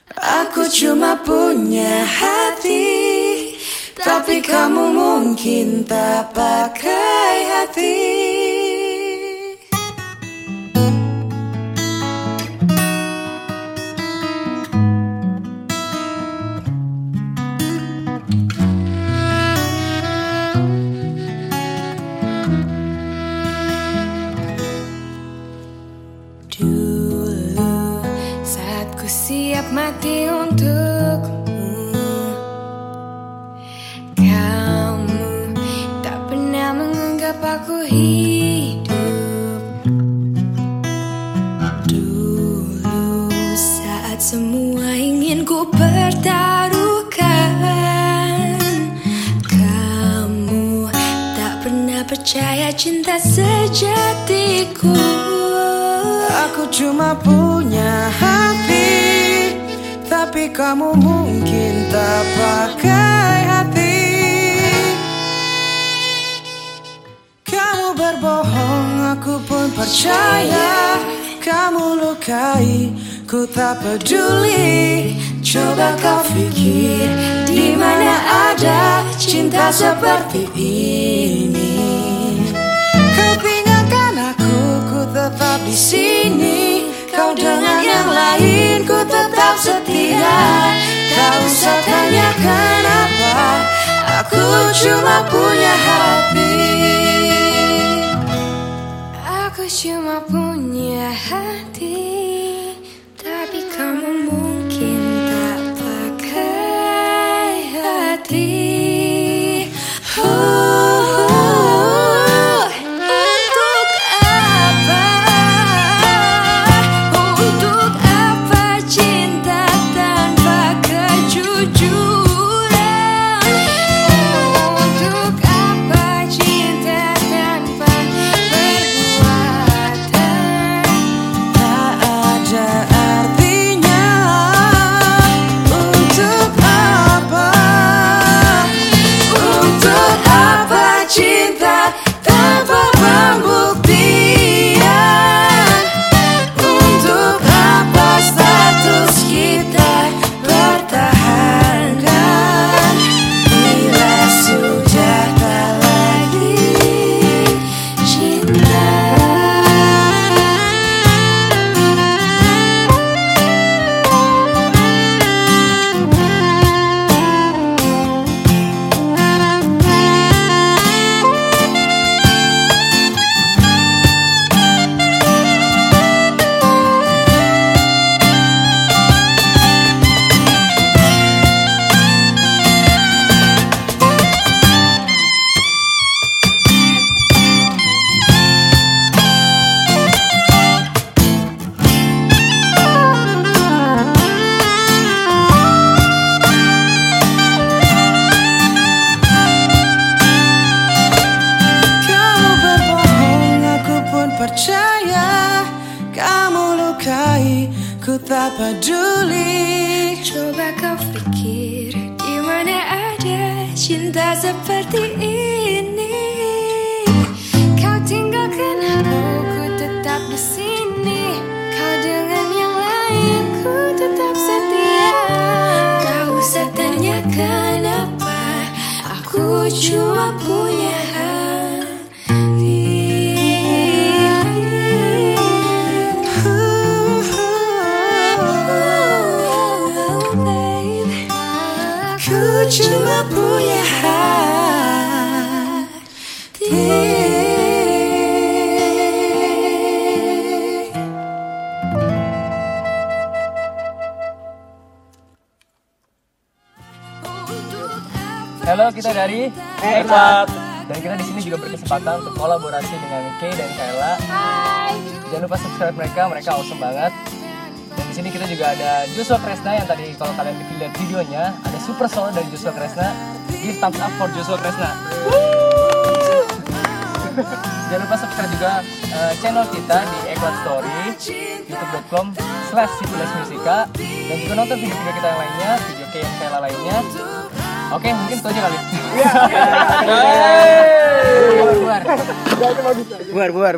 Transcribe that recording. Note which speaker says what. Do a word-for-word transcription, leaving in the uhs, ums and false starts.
Speaker 1: Aku cuma punya hati, tapi kamu mungkin tak pakai hati. Dulu saat ku siap mati untukmu, kamu tak pernah menganggap aku hidup. Dulu saat semua ingin ku pertaruhkan, kamu tak pernah percaya cinta sejatiku. Aku cuma punya hati, tapi kamu mungkin tak pakai hati. Kamu berbohong, aku pun percaya. Kamu lukai, ku tak peduli. Coba kau pikir, di mana ada cinta seperti ini. Kau tinggalkan aku, ku tetap di sini. Kau dengan yang lain, ku tetap setia. Tak usah tanya kenapa, aku cuma punya hati. Aku cuma punya hati, tapi kamu mungkin tak pakai hati. Percaya, kamu lukai, ku tak peduli. Coba kau pikir, di mana ada cinta seperti ini. Kau tinggalkan aku, ku tetap di sini. Kau dengan yang lain, ku tetap setia. Tak usah tanya kenapa, aku cuma punya hati. Ku cuma punya hati.
Speaker 2: Halo, kita dari Eklat. Dan kita di sini juga berkesempatan untuk kolaborasi dengan Kay dan Kayla.
Speaker 3: Hai.
Speaker 2: Jangan lupa subscribe mereka, mereka awesome banget. Dan di sini kita juga ada Joshua Kresna yang tadi kalau kalian lihat videonya ada super solo dari Joshua Kresna. Give thumbs up for Joshua Kresna. Jangan lupa subscribe juga uh, channel kita di Eklat Story, youtube dot com slash sipules musika, dan juga nonton video-video kita yang lainnya, video Kay dan Kayla lainnya. Oke, mungkin itu aja kali. Buar, buar. Buar, buar.